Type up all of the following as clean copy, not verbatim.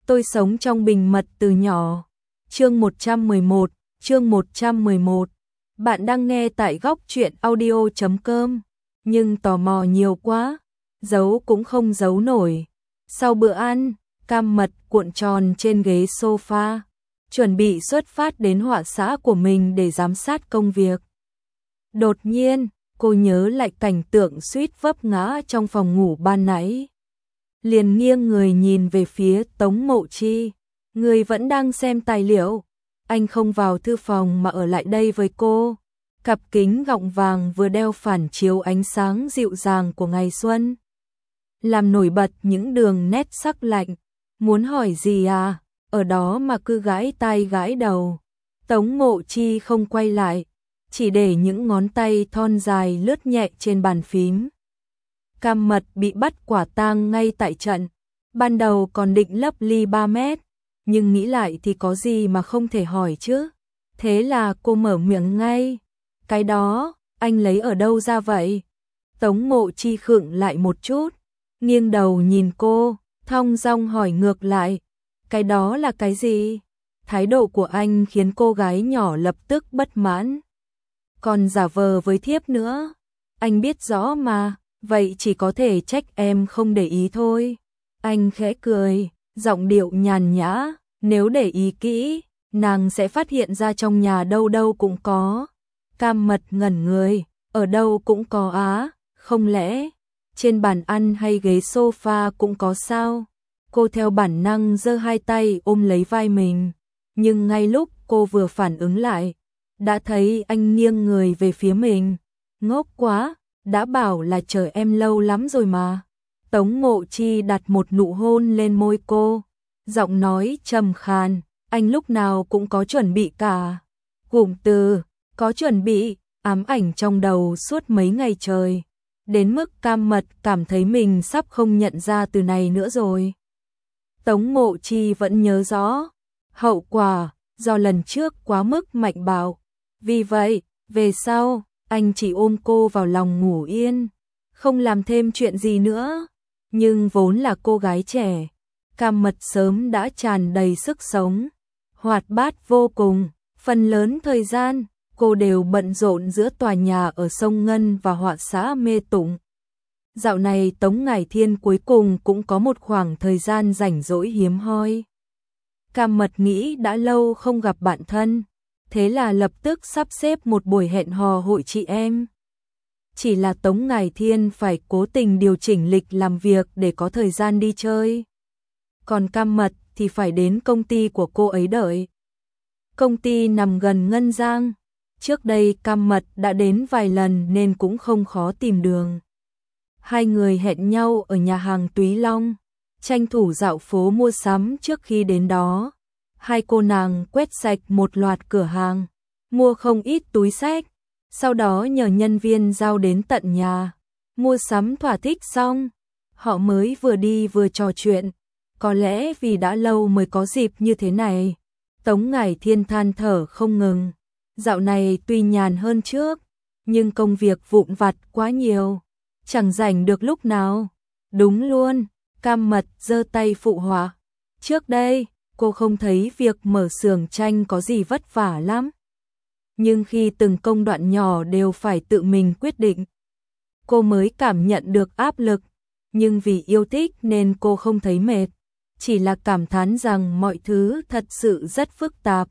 Tôi sống trong bình mật từ nhỏ. Chương 111, chương 111. Bạn đang nghe tại góc truyện audio.com, nhưng tò mò nhiều quá, giấu cũng không giấu nổi. Sau bữa ăn, Cam Mật cuộn tròn trên ghế sofa, chuẩn bị xuất phát đến họa xã của mình để giám sát công việc. Đột nhiên, cô nhớ lại cảnh tượng suýt vấp ngã trong phòng ngủ ban nãy. Liền nghiêng người nhìn về phía Tống Mộ Chi. Người vẫn đang xem tài liệu. Anh không vào thư phòng mà ở lại đây với cô. Cặp kính gọng vàng vừa đeo phản chiếu ánh sáng dịu dàng của ngày xuân, làm nổi bật những đường nét sắc lạnh. Muốn hỏi gì à? Ở đó mà cứ gãi tai gãi đầu. Tống Mộ Chi không quay lại, chỉ để những ngón tay thon dài lướt nhẹ trên bàn phím. Cam Mật bị bắt quả tang ngay tại trận. Ban đầu còn định lấp ly 3 mét, nhưng nghĩ lại thì có gì mà không thể hỏi chứ. Thế là cô mở miệng ngay. Cái đó, anh lấy ở đâu ra vậy? Tống Mộ Chi khựng lại một chút, nghiêng đầu nhìn cô, thong dong hỏi ngược lại. Cái đó là cái gì? Thái độ của anh khiến cô gái nhỏ lập tức bất mãn. Còn giả vờ với thiếp nữa. Anh biết rõ mà, vậy chỉ có thể trách em không để ý thôi. Anh khẽ cười, giọng điệu nhàn nhã. Nếu để ý kỹ, nàng sẽ phát hiện ra trong nhà đâu đâu cũng có. Cam Mật ngẩn người, ở đâu cũng có á, không lẽ trên bàn ăn hay ghế sofa cũng có sao? Cô theo bản năng giơ hai tay ôm lấy vai mình, nhưng ngay lúc cô vừa phản ứng lại, đã thấy anh nghiêng người về phía mình. Ngốc quá, đã bảo là chờ em lâu lắm rồi mà. Tống Mộ Chi đặt một nụ hôn lên môi cô, giọng nói trầm khàn, anh lúc nào cũng có chuẩn bị cả. Cụm từ có chuẩn bị ám ảnh trong đầu suốt mấy ngày trời, đến mức Cam Mật cảm thấy mình sắp không nhận ra từ này nữa rồi. Tống Mộ Chi vẫn nhớ rõ hậu quả do lần trước quá mức mạnh bạo, vì vậy về sau anh chỉ ôm cô vào lòng ngủ yên, không làm thêm chuyện gì nữa. Nhưng vốn là cô gái trẻ, Cam Mật sớm đã tràn đầy sức sống, hoạt bát vô cùng. Phần lớn thời gian, cô đều bận rộn giữa tòa nhà ở Sông Ngân và họa xã Mê Tụng. Dạo này Tống Ngải Thiên cuối cùng cũng có một khoảng thời gian rảnh rỗi hiếm hoi. Cam Mật nghĩ đã lâu không gặp bạn thân, thế là lập tức sắp xếp một buổi hẹn hò hội chị em. Chỉ là Tống Ngải Thiên phải cố tình điều chỉnh lịch làm việc để có thời gian đi chơi. Còn Cam Mật thì phải đến công ty của cô ấy đợi. Công ty nằm gần Ngân Giang. Trước đây Cam Mật đã đến vài lần nên cũng không khó tìm đường. Hai người hẹn nhau ở nhà hàng Túy Long, tranh thủ dạo phố mua sắm trước khi đến đó. Hai cô nàng quét sạch một loạt cửa hàng, mua không ít túi xách, sau đó nhờ nhân viên giao đến tận nhà. Mua sắm thỏa thích xong, họ mới vừa đi vừa trò chuyện. Có lẽ vì đã lâu mới có dịp như thế này. Tống Ngải Thiên than thở không ngừng. Dạo này tuy nhàn hơn trước, nhưng công việc vụn vặt quá nhiều, chẳng rảnh được lúc nào. Đúng luôn, Cam Mật giơ tay phụ họa. Trước đây, cô không thấy việc mở xưởng tranh có gì vất vả lắm. Nhưng khi từng công đoạn nhỏ đều phải tự mình quyết định, cô mới cảm nhận được áp lực. Nhưng vì yêu thích nên cô không thấy mệt, chỉ là cảm thán rằng mọi thứ thật sự rất phức tạp.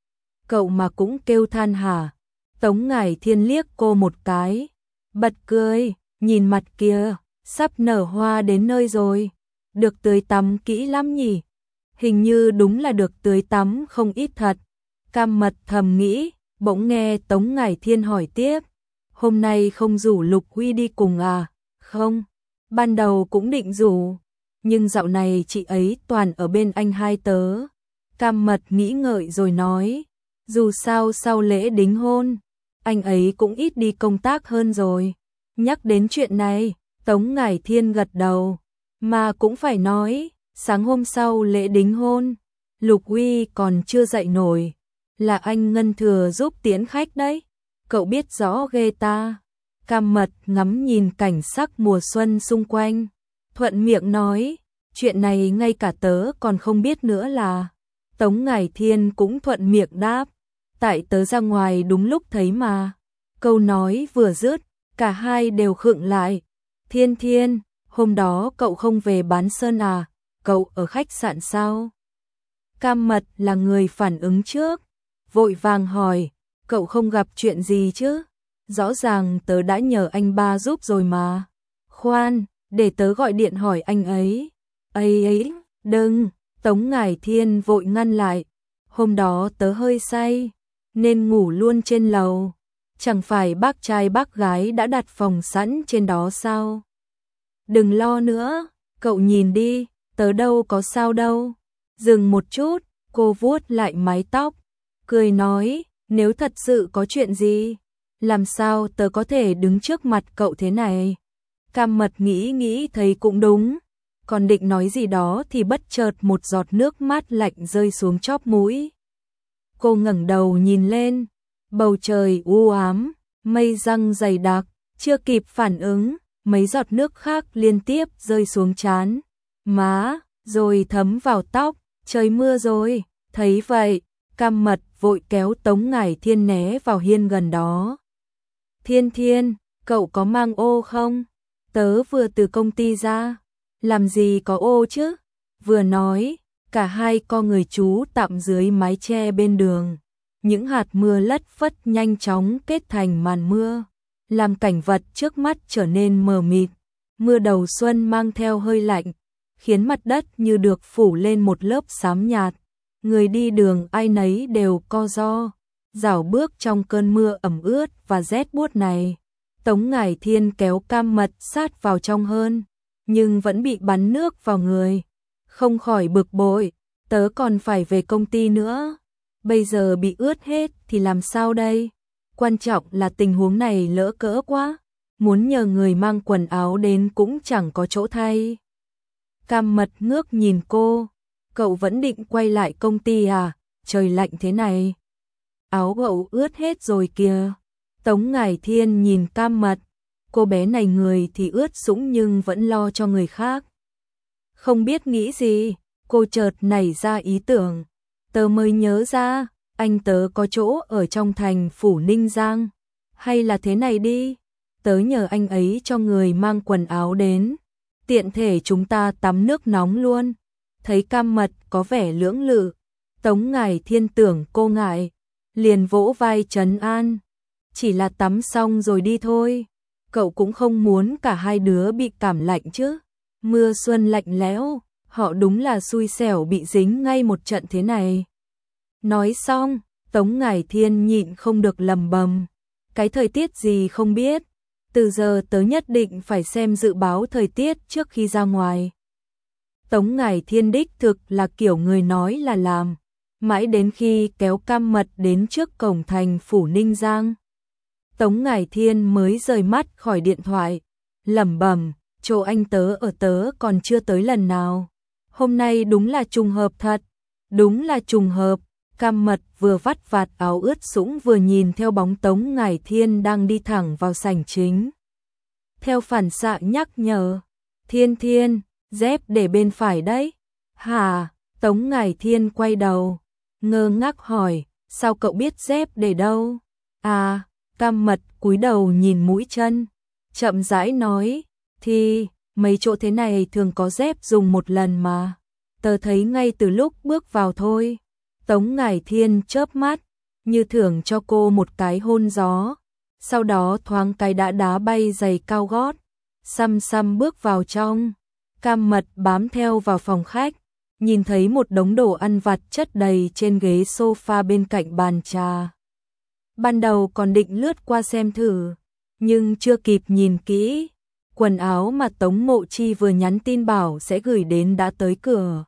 Cậu mà cũng kêu than hả? Tống Ngải Thiên liếc cô một cái, bật cười, nhìn mặt kia, sắp nở hoa đến nơi rồi. Được tưới tắm kỹ lắm nhỉ? Hình như đúng là được tưới tắm không ít thật. Cam Mật thầm nghĩ, bỗng nghe Tống Ngải Thiên hỏi tiếp. Hôm nay không rủ Lục Huy đi cùng à? Không, ban đầu cũng định rủ, nhưng dạo này chị ấy toàn ở bên anh hai tớ. Cam Mật nghĩ ngợi rồi nói, dù sao sau lễ đính hôn, anh ấy cũng ít đi công tác hơn rồi. Nhắc đến chuyện này, Tống Ngải Thiên gật đầu, mà cũng phải nói, sáng hôm sau lễ đính hôn, Lục Huy còn chưa dậy nổi, là anh Ngân Thừa giúp tiễn khách đấy. Cậu biết rõ ghê ta. Cam Mật ngắm nhìn cảnh sắc mùa xuân xung quanh, thuận miệng nói, chuyện này ngay cả tớ còn không biết nữa là. Tống Ngải Thiên cũng thuận miệng đáp, tại tớ ra ngoài đúng lúc thấy mà. Câu nói vừa dứt, cả hai đều khựng lại. Thiên Thiên, hôm đó cậu không về bán sơn à, cậu ở khách sạn sao? Cam Mật là người phản ứng trước, vội vàng hỏi, cậu không gặp chuyện gì chứ? Rõ ràng tớ đã nhờ anh ba giúp rồi mà. Khoan, để tớ gọi điện hỏi anh ấy. Ấy, đừng, Tống Ngải Thiên vội ngăn lại. Hôm đó tớ hơi say, nên ngủ luôn trên lầu. Chẳng phải bác trai bác gái đã đặt phòng sẵn trên đó sao? Đừng lo nữa, cậu nhìn đi, tớ đâu có sao đâu. Dừng một chút, cô vuốt lại mái tóc, cười nói, nếu thật sự có chuyện gì, làm sao tớ có thể đứng trước mặt cậu thế này? Cam Mật nghĩ thấy cũng đúng, còn định nói gì đó thì bất chợt một giọt nước mắt lạnh rơi xuống chóp mũi. Cô ngẩng đầu nhìn lên, bầu trời u ám, mây giăng dày đặc, chưa kịp phản ứng, mấy giọt nước khác liên tiếp rơi xuống trán, má, rồi thấm vào tóc, trời mưa rồi. Thấy vậy, Cam Mật vội kéo Tống Ngải Thiên né vào hiên gần đó. Thiên Thiên, cậu có mang ô không? Tớ vừa từ công ty ra, làm gì có ô chứ? Vừa nói, cả hai co người trú tạm dưới mái che bên đường. Những hạt mưa lất phất nhanh chóng kết thành màn mưa, làm cảnh vật trước mắt trở nên mờ mịt. Mưa đầu xuân mang theo hơi lạnh, khiến mặt đất như được phủ lên một lớp xám nhạt. Người đi đường ai nấy đều co ro, rảo bước trong cơn mưa ẩm ướt và rét buốt này. Tống Ngải Thiên kéo Cam Mật sát vào trong hơn, nhưng vẫn bị bắn nước vào người. Không khỏi bực bội, tớ còn phải về công ty nữa. Bây giờ bị ướt hết thì làm sao đây? Quan trọng là tình huống này lỡ cỡ quá, muốn nhờ người mang quần áo đến cũng chẳng có chỗ thay. Cam Mật ngước nhìn cô, cậu vẫn định quay lại công ty à? Trời lạnh thế này. Áo cậu ướt hết rồi kìa. Tống Ngải Thiên nhìn Cam Mật, cô bé này người thì ướt sũng nhưng vẫn lo cho người khác. Không biết nghĩ gì, cô chợt nảy ra ý tưởng. Tớ mới nhớ ra, anh tớ có chỗ ở trong thành phủ Ninh Giang. Hay là thế này đi, tớ nhờ anh ấy cho người mang quần áo đến, tiện thể chúng ta tắm nước nóng luôn. Thấy Cam Mật có vẻ lưỡng lự, Tống Ngải Thiên tưởng cô ngại, liền vỗ vai trấn an. Chỉ là tắm xong rồi đi thôi, cậu cũng không muốn cả hai đứa bị cảm lạnh chứ. Mưa xuân lạnh lẽo, họ đúng là xui xẻo bị dính ngay một trận thế này. Nói xong, Tống Ngải Thiên nhịn không được lầm bầm. Cái thời tiết gì không biết, từ giờ tớ nhất định phải xem dự báo thời tiết trước khi ra ngoài. Tống Ngải Thiên đích thực là kiểu người nói là làm, mãi đến khi kéo Cam Mật đến trước cổng thành phủ Ninh Giang. Tống Ngải Thiên mới rời mắt khỏi điện thoại, lẩm bẩm, chỗ anh tớ ở tớ còn chưa tới lần nào. Hôm nay đúng là trùng hợp thật, đúng là trùng hợp. Cam Mật vừa vắt vạt áo ướt sũng vừa nhìn theo bóng Tống Ngải Thiên đang đi thẳng vào sảnh chính. Theo phản xạ nhắc nhở, Thiên Thiên, dép để bên phải đấy. Hả? Tống Ngải Thiên quay đầu, ngơ ngác hỏi, sao cậu biết dép để đâu? À, Cam Mật cúi đầu nhìn mũi chân, chậm rãi nói, thì mấy chỗ thế này thường có dép dùng một lần mà. Tớ thấy ngay từ lúc bước vào thôi. Tống Ngải Thiên chớp mắt, như thưởng cho cô một cái hôn gió, sau đó thoáng cái đã đá bay giày cao gót, xăm xăm bước vào trong. Cam Mật bám theo vào phòng khách, nhìn thấy một đống đồ ăn vặt chất đầy trên ghế sofa bên cạnh bàn trà. Ban đầu còn định lướt qua xem thử, nhưng chưa kịp nhìn kỹ, quần áo mà Tống Mộ Chi vừa nhắn tin bảo sẽ gửi đến đã tới cửa.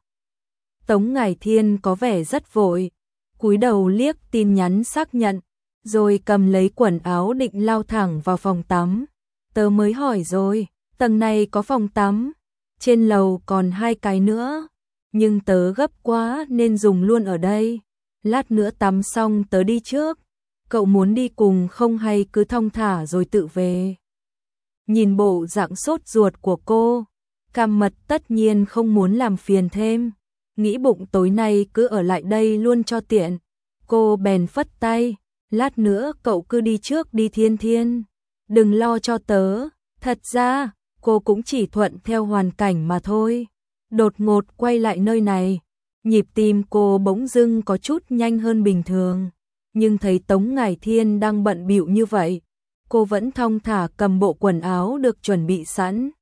Tống Ngải Thiên có vẻ rất vội, cúi đầu liếc tin nhắn xác nhận, rồi cầm lấy quần áo định lao thẳng vào phòng tắm. Tớ mới hỏi rồi, tầng này có phòng tắm, trên lầu còn 2 cái nữa, nhưng tớ gấp quá nên dùng luôn ở đây. Lát nữa tắm xong tớ đi trước, cậu muốn đi cùng không hay cứ thong thả rồi tự về? Nhìn bộ dạng sốt ruột của cô, Cam Mật tất nhiên không muốn làm phiền thêm, nghĩ bụng tối nay cứ ở lại đây luôn cho tiện. Cô bèn phất tay, lát nữa cậu cứ đi trước đi Thiên Thiên, đừng lo cho tớ. Thật ra, cô cũng chỉ thuận theo hoàn cảnh mà thôi. Đột ngột quay lại nơi này, nhịp tim cô bỗng dưng có chút nhanh hơn bình thường, nhưng thấy Tống Ngải Thiên đang bận bịu như vậy, cô vẫn thong thả cầm bộ quần áo được chuẩn bị sẵn,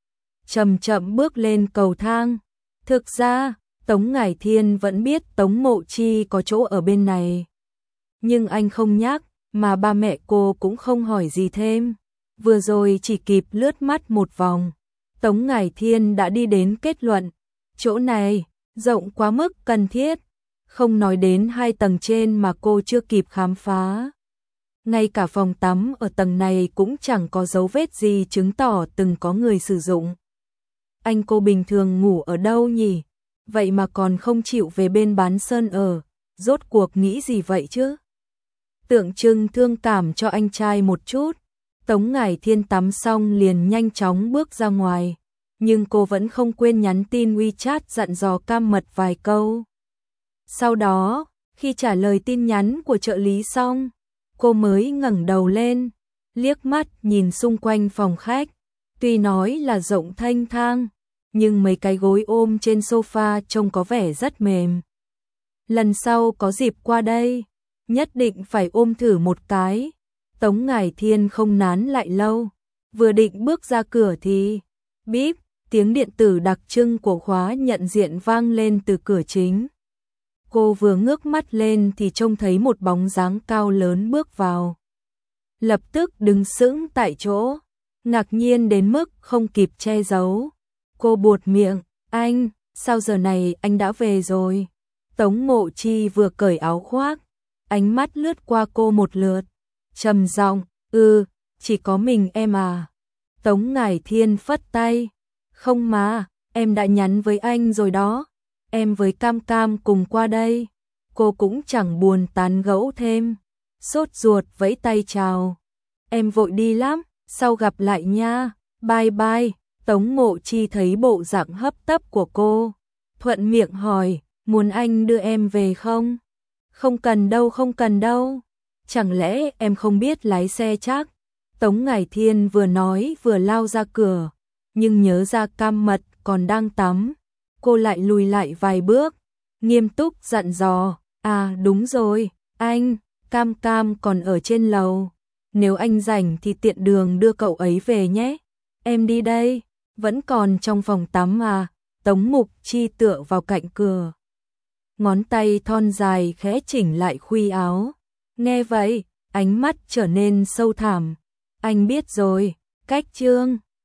chậm chậm bước lên cầu thang. Thực ra, Tống Ngải Thiên vẫn biết Tống Mộ Chi có chỗ ở bên này, nhưng anh không nhắc, mà ba mẹ cô cũng không hỏi gì thêm. Vừa rồi chỉ kịp lướt mắt một vòng, Tống Ngải Thiên đã đi đến kết luận, chỗ này rộng quá mức cần thiết, không nói đến 2 tầng trên mà cô chưa kịp khám phá. Ngay cả phòng tắm ở tầng này cũng chẳng có dấu vết gì chứng tỏ từng có người sử dụng. Anh cô bình thường ngủ ở đâu nhỉ? Vậy mà còn không chịu về bên bán sơn ở, rốt cuộc nghĩ gì vậy chứ? Tượng trưng thương cảm cho anh trai một chút, Tống Ngải Thiên tắm xong liền nhanh chóng bước ra ngoài, nhưng cô vẫn không quên nhắn tin WeChat dặn dò Cam Mật vài câu. Sau đó, khi trả lời tin nhắn của trợ lý xong, cô mới ngẩng đầu lên, liếc mắt nhìn xung quanh phòng khách, tuy nói là rộng thênh thang, nhưng mấy cái gối ôm trên sofa trông có vẻ rất mềm. Lần sau có dịp qua đây, nhất định phải ôm thử một cái. Tống Ngải Thiên không nán lại lâu, vừa định bước ra cửa thì bíp, tiếng điện tử đặc trưng của khóa nhận diện vang lên từ cửa chính. Cô vừa ngước mắt lên thì trông thấy một bóng dáng cao lớn bước vào. Lập tức đứng sững tại chỗ, ngạc nhiên đến mức không kịp che giấu. Cô buột miệng, anh, sao giờ này anh đã về rồi? Tống Mộ Chi vừa cởi áo khoác, ánh mắt lướt qua cô một lượt, trầm giọng, chỉ có mình em à? Tống Ngải Thiên phất tay, không mà, em đã nhắn với anh rồi đó, em với Cam Cam cùng qua đây. Cô cũng chẳng buồn tán gẫu thêm, sốt ruột vẫy tay chào, em vội đi lắm, sau gặp lại nha, bye bye. Tống Mộ Chi thấy bộ dạng hấp tấp của cô, thuận miệng hỏi, muốn anh đưa em về không? Không cần đâu, không cần đâu. Chẳng lẽ em không biết lái xe chắc? Tống Ngải Thiên vừa nói vừa lao ra cửa, nhưng nhớ ra Cam Mật còn đang tắm, cô lại lùi lại vài bước, nghiêm túc dặn dò, à đúng rồi, anh, Cam Cam còn ở trên lầu, nếu anh rảnh thì tiện đường đưa cậu ấy về nhé, em đi đây, vẫn còn trong phòng tắm à? Tống Mục Chi tựa vào cạnh cửa, ngón tay thon dài khẽ chỉnh lại khuy áo. Nghe vậy, ánh mắt trở nên sâu thẳm. Anh biết rồi, cách chương